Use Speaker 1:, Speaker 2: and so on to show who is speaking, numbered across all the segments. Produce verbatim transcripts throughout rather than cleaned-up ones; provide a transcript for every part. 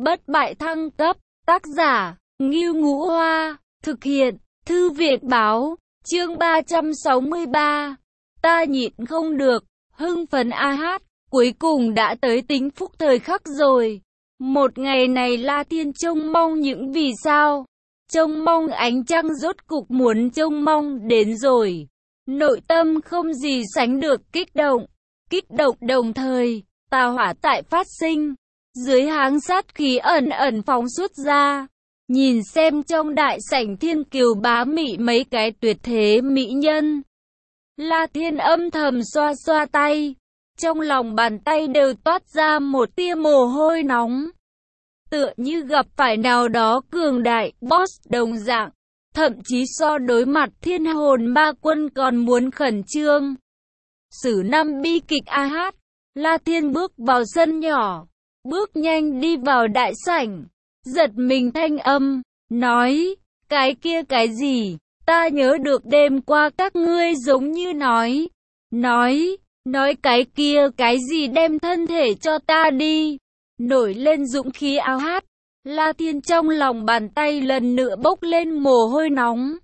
Speaker 1: Bất bại thăng cấp, tác giả, Ngưu Ngũ Hoa, thực hiện, Thư viện Báo, chương ba trăm sáu mươi ba. Ta nhịn không được, hưng phấn a hát, cuối cùng đã tới tính phúc thời khắc rồi. Một ngày này La Thiên trông mong những vì sao, trông mong ánh trăng rốt cục muốn trông mong đến rồi. Nội tâm không gì sánh được kích động, kích động đồng thời, tà hỏa tại phát sinh. Dưới háng sát khí ẩn ẩn phóng xuất ra, nhìn xem trong đại sảnh thiên kiều bá mị mấy cái tuyệt thế mỹ nhân. La Thiên âm thầm xoa xoa tay, trong lòng bàn tay đều toát ra một tia mồ hôi nóng. Tựa như gặp phải nào đó cường đại, boss đồng dạng, thậm chí so đối mặt thiên hồn ma quân còn muốn khẩn trương. Sử năm bi kịch a hát, La Thiên bước vào sân nhỏ, bước nhanh đi vào đại sảnh, giật mình thanh âm, nói, cái kia cái gì, ta nhớ được đêm qua các ngươi giống như nói, nói, nói cái kia cái gì đem thân thể cho ta đi, nổi lên dũng khí áo hát, La Thiên trong lòng bàn tay lần nữa bốc lên mồ hôi nóng.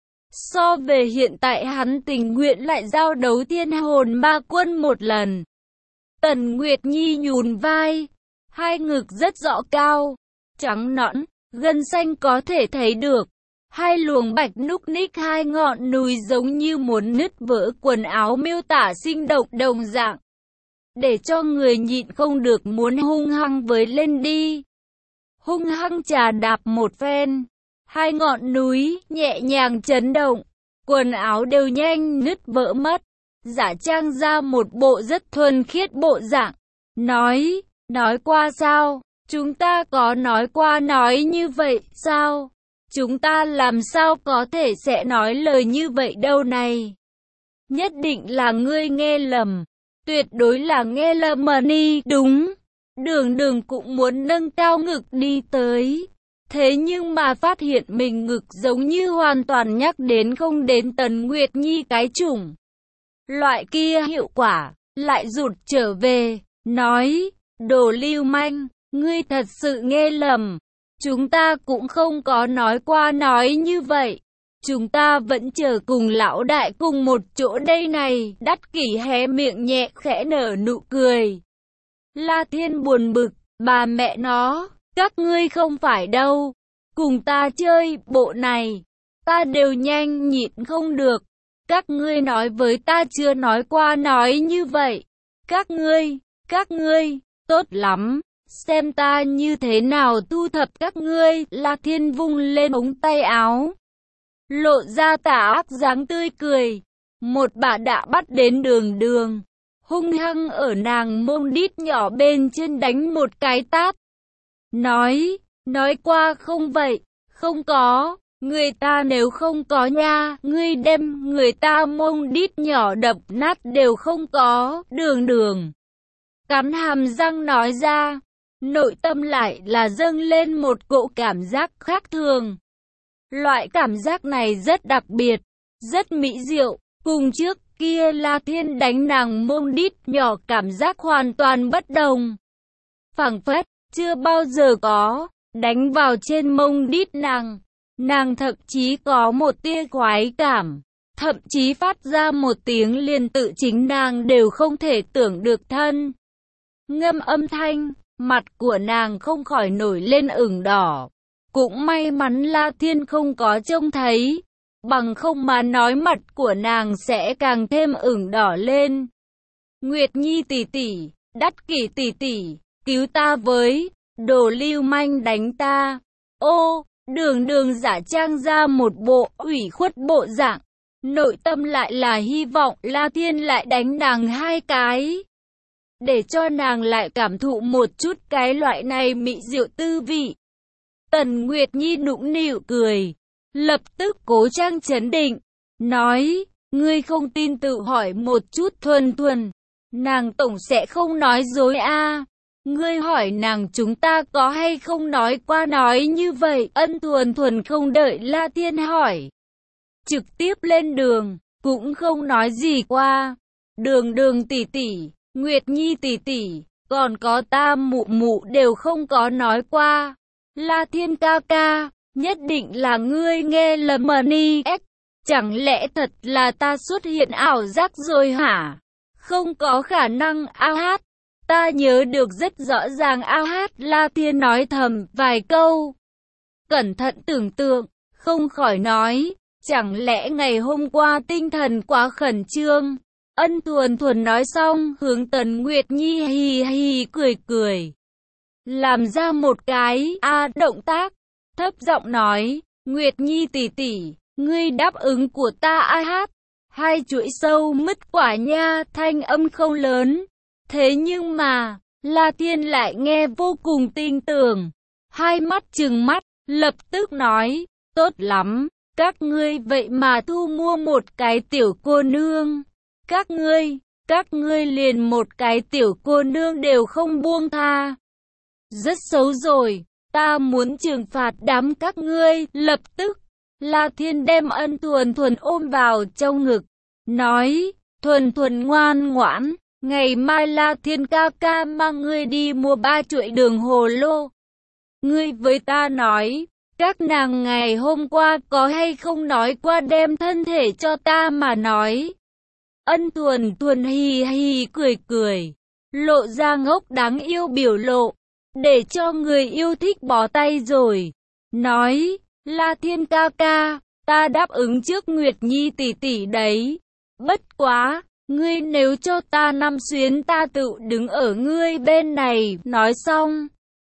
Speaker 1: So về hiện tại hắn tình nguyện lại giao đấu thiên hồn ma quân một lần. Tần Nguyệt Nhi nhún vai, hai ngực rất rõ cao, trắng nõn, gân xanh có thể thấy được. Hai luồng bạch núc ních hai ngọn đùi giống như muốn nứt vỡ quần áo miêu tả sinh động đồng dạng. Để cho người nhịn không được muốn hung hăng với lên đi. Hung hăng trà đạp một phen. Hai ngọn núi nhẹ nhàng chấn động. Quần áo đều nhanh nứt vỡ mất. Giả trang ra một bộ rất thuần khiết bộ dạng. Nói, nói qua sao? Chúng ta có nói qua nói như vậy sao? Chúng ta làm sao có thể sẽ nói lời như vậy đâu này? Nhất định là ngươi nghe lầm. Tuyệt đối là nghe lầm mà ni đúng. Đường đường cũng muốn nâng cao ngực đi tới. Thế nhưng mà phát hiện mình ngực giống như hoàn toàn nhắc đến không đến Tần Nguyệt Nhi cái chủng. Loại kia hiệu quả, lại rụt trở về, nói, đồ lưu manh, ngươi thật sự nghe lầm. Chúng ta cũng không có nói qua nói như vậy. Chúng ta vẫn chờ cùng lão đại cùng một chỗ đây này. Đắt Kỷ hé miệng nhẹ khẽ nở nụ cười. La Thiên buồn bực, bà mẹ nó, các ngươi không phải đâu. Cùng ta chơi bộ này, ta đều nhanh nhịn không được. Các ngươi nói với ta chưa nói qua nói như vậy. Các ngươi, các ngươi, tốt lắm. Xem ta như thế nào thu thập các ngươi. La Thiên vung lên ống tay áo, lộ ra tà ác dáng tươi cười. Một bà đã bắt đến đường đường, hung hăng ở nàng mông đít nhỏ bên trên đánh một cái tát. Nói, nói qua không vậy, không có, người ta nếu không có nha, ngươi đem người ta mông đít nhỏ đập nát đều không có. Đường đường cắn hàm răng nói ra. Nội tâm lại là dâng lên một cỗ cảm giác khác thường. Loại cảm giác này rất đặc biệt, rất mỹ diệu. Cùng trước kia La Thiên đánh nàng mông đít nhỏ cảm giác hoàn toàn bất đồng. Phảng phất, chưa bao giờ có, đánh vào trên mông đít nàng. Nàng thậm chí có một tia khoái cảm, thậm chí phát ra một tiếng liền tự chính nàng đều không thể tưởng được thân. Ngâm âm thanh. Mặt của nàng không khỏi nổi lên ửng đỏ. Cũng may mắn La Thiên không có trông thấy. Bằng không mà nói mặt của nàng sẽ càng thêm ửng đỏ lên. Nguyệt Nhi tỷ tỷ, Đắt Kỷ tỷ tỷ, cứu ta với, đồ lưu manh đánh ta. Ô, đường đường giả trang ra một bộ ủy khuất bộ dạng. Nội tâm lại là hy vọng La Thiên lại đánh nàng hai cái. Để cho nàng lại cảm thụ một chút cái loại này mị diệu tư vị. Tần Nguyệt Nhi nũng nịu cười, lập tức cố trang trấn định, nói, ngươi không tin tự hỏi một chút thuần thuần, nàng tổng sẽ không nói dối a. Ngươi hỏi nàng chúng ta có hay không nói qua nói như vậy. Ân thuần thuần không đợi La Thiên hỏi, trực tiếp lên đường, cũng không nói gì qua. Đường đường tỷ tỷ, Nguyệt Nhi tỷ tỷ, còn có ta mụ mụ đều không có nói qua. La Thiên ca ca, nhất định là ngươi nghe lầm mà ni ếch. Chẳng lẽ thật là ta xuất hiện ảo giác rồi hả? Không có khả năng a hát. Ta nhớ được rất rõ ràng a hát. La Thiên nói thầm vài câu. Cẩn thận tưởng tượng, không khỏi nói, chẳng lẽ ngày hôm qua tinh thần quá khẩn trương. Ân Thuần Thuần nói xong, hướng Tần Nguyệt Nhi hì hì cười cười. Làm ra một cái a động tác, thấp giọng nói, Nguyệt Nhi tỷ tỷ, ngươi đáp ứng của ta a hát. Hai chuỗi sâu mứt quả nha, thanh âm không lớn. Thế nhưng mà, La Thiên lại nghe vô cùng tin tưởng. Hai mắt trừng mắt, lập tức nói, tốt lắm, các ngươi vậy mà thu mua một cái tiểu cô nương. Các ngươi, các ngươi liền một cái tiểu cô nương đều không buông tha. Rất xấu rồi, ta muốn trừng phạt đám các ngươi, lập tức. La Thiên đem Ân Thuần Thuần ôm vào trong ngực, nói, Thuần Thuần ngoan ngoãn, ngày mai La Thiên ca ca mang ngươi đi mua ba chuỗi đường hồ lô. Ngươi với ta nói, các nàng ngày hôm qua có hay không nói qua đem thân thể cho ta mà nói. Ân Thuần Thuần hì hì cười cười, lộ ra ngốc đáng yêu biểu lộ, để cho người yêu thích bỏ tay rồi. Nói, La Thiên ca ca, ta đáp ứng trước Nguyệt Nhi tỷ tỷ đấy. Bất quá, ngươi nếu cho ta năm xuyến ta tự đứng ở ngươi bên này. Nói xong,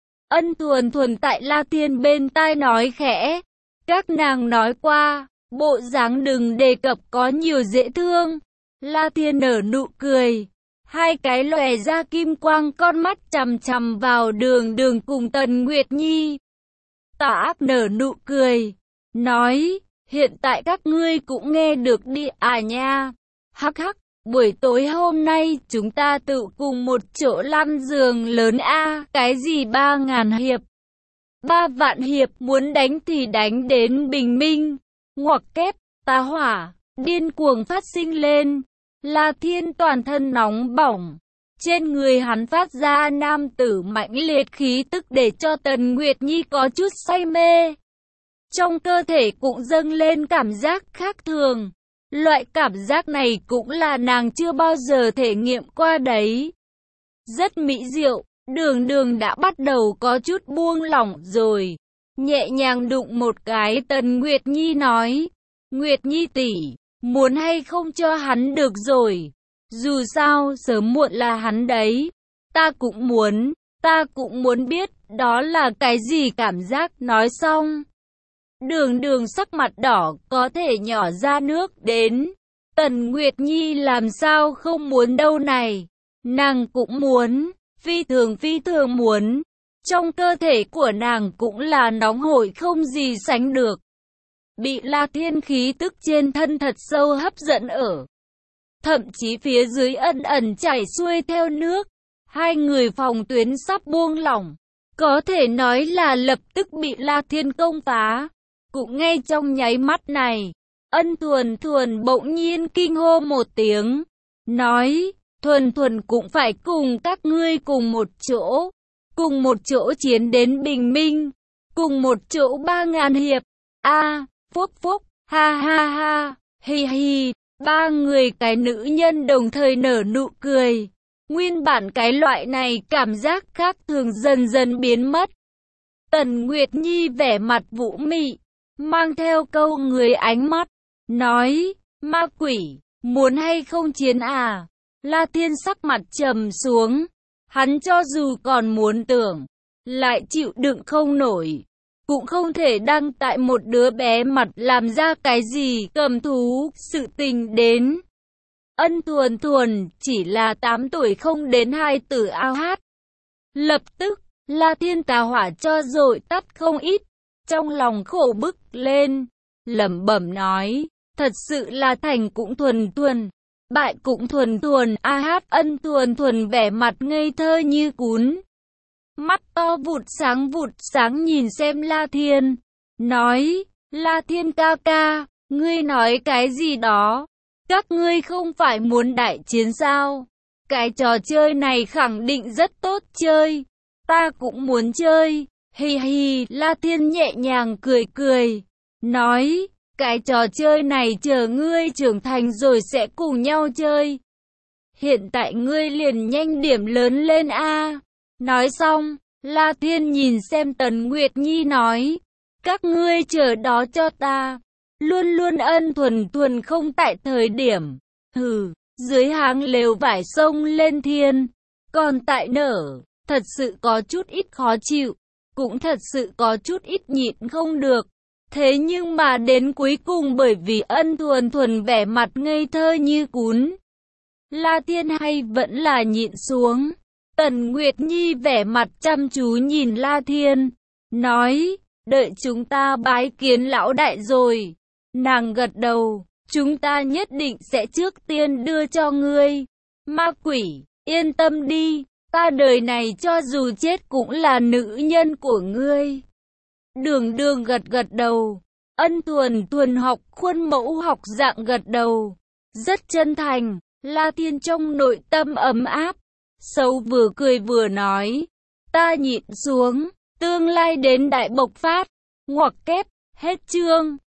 Speaker 1: Ân Thuần Thuần tại La Thiên bên tai nói khẽ. Các nàng nói qua, bộ dáng đừng đề cập có nhiều dễ thương. La Thiên nở nụ cười. Hai cái lòe ra kim quang con mắt chằm chằm vào Đường Đường cùng Tần Nguyệt Nhi. Tà ác nở nụ cười, nói, hiện tại các ngươi cũng nghe được đi à nha. Hắc hắc, buổi tối hôm nay chúng ta tự cùng một chỗ lăn giường lớn a. Cái gì ba ngàn hiệp? Ba vạn hiệp, muốn đánh thì đánh đến bình minh. Ngoặc kép, tá hỏa, điên cuồng phát sinh lên. La Thiên toàn thân nóng bỏng. Trên người hắn phát ra nam tử mãnh liệt khí tức để cho Tần Nguyệt Nhi có chút say mê. Trong cơ thể cũng dâng lên cảm giác khác thường. Loại cảm giác này cũng là nàng chưa bao giờ thể nghiệm qua đấy. Rất mỹ diệu, Đường Đường đã bắt đầu có chút buông lỏng rồi. Nhẹ nhàng đụng một cái Tần Nguyệt Nhi nói, Nguyệt Nhi tỷ, muốn hay không cho hắn được rồi. Dù sao, sớm muộn là hắn đấy. Ta cũng muốn, ta cũng muốn biết, đó là cái gì cảm giác. Nói xong, Đường Đường sắc mặt đỏ, có thể nhỏ ra nước đến. Tần Nguyệt Nhi làm sao không muốn đâu này. Nàng cũng muốn, phi thường phi thường muốn. Trong cơ thể của nàng cũng là nóng hổi không gì sánh được. Bị La Thiên khí tức trên thân thật sâu hấp dẫn ở. Thậm chí phía dưới ẩn ẩn chảy xuôi theo nước. Hai người phòng tuyến sắp buông lỏng. Có thể nói là lập tức bị La Thiên công phá. Cũng ngay trong nháy mắt này, Ân Thuần Thuần bỗng nhiên kinh hô một tiếng. Nói, Thuần Thuần cũng phải cùng các ngươi cùng một chỗ. Cùng một chỗ chiến đến bình minh. Cùng một chỗ ba ngàn hiệp. A, phúc phúc, ha ha ha, hi hi. Ba người cái nữ nhân đồng thời nở nụ cười. Nguyên bản cái loại này cảm giác khác thường dần dần biến mất. Tần Nguyệt Nhi vẻ mặt vũ mị, mang theo câu người ánh mắt, nói, ma quỷ, muốn hay không chiến à? La Thiên sắc mặt trầm xuống, hắn cho dù còn muốn tưởng, lại chịu đựng không nổi. Cũng không thể đăng tại một đứa bé mặt làm ra cái gì cầm thú sự tình đến. Ân Thuần Thuần chỉ là tám tuổi không đến hai tử ao hát. Lập tức, La Thiên tà hỏa cho rồi tắt không ít. Trong lòng khổ bức lên, lẩm bẩm nói, thật sự là thành cũng thuần thuần, bại cũng thuần thuần. A hát. Ân Thuần Thuần vẻ mặt ngây thơ như cún. Mắt to vụt sáng vụt sáng nhìn xem La Thiên, nói, La Thiên ca ca, ngươi nói cái gì đó, các ngươi không phải muốn đại chiến sao? cái trò chơi này khẳng định rất tốt chơi. Ta cũng muốn chơi. Hì hì, La Thiên nhẹ nhàng cười cười. Nói, cái trò chơi này chờ ngươi trưởng thành rồi sẽ cùng nhau chơi. Hiện tại ngươi liền nhanh điểm lớn lên a. Nói xong, La Thiên nhìn xem Tần Nguyệt Nhi nói. Các ngươi chờ đó cho ta. Luôn luôn ân thuần thuần không tại thời điểm. Hừ, dưới háng lều vải sông lên thiên. Còn tại nở, thật sự có chút ít khó chịu. Cũng thật sự có chút ít nhịn không được. Thế nhưng mà đến cuối cùng bởi vì ân thuần thuần vẻ mặt ngây thơ như cún. La Thiên hay vẫn là nhịn xuống. Tần Nguyệt Nhi vẻ mặt chăm chú nhìn La Thiên. Nói, đợi chúng ta bái kiến lão đại rồi. Nàng gật đầu, chúng ta nhất định sẽ trước tiên đưa cho ngươi. Ma quỷ, yên tâm đi, ta đời này cho dù chết cũng là nữ nhân của ngươi. Đường Đường gật gật đầu, ân thuần thuần học khuôn mẫu học dạng gật đầu. Rất chân thành, La Thiên trong nội tâm ấm áp. Sâu vừa cười vừa nói, ta nhịn xuống, tương lai đến đại bộc phát. Ngoặc kép, hết chương.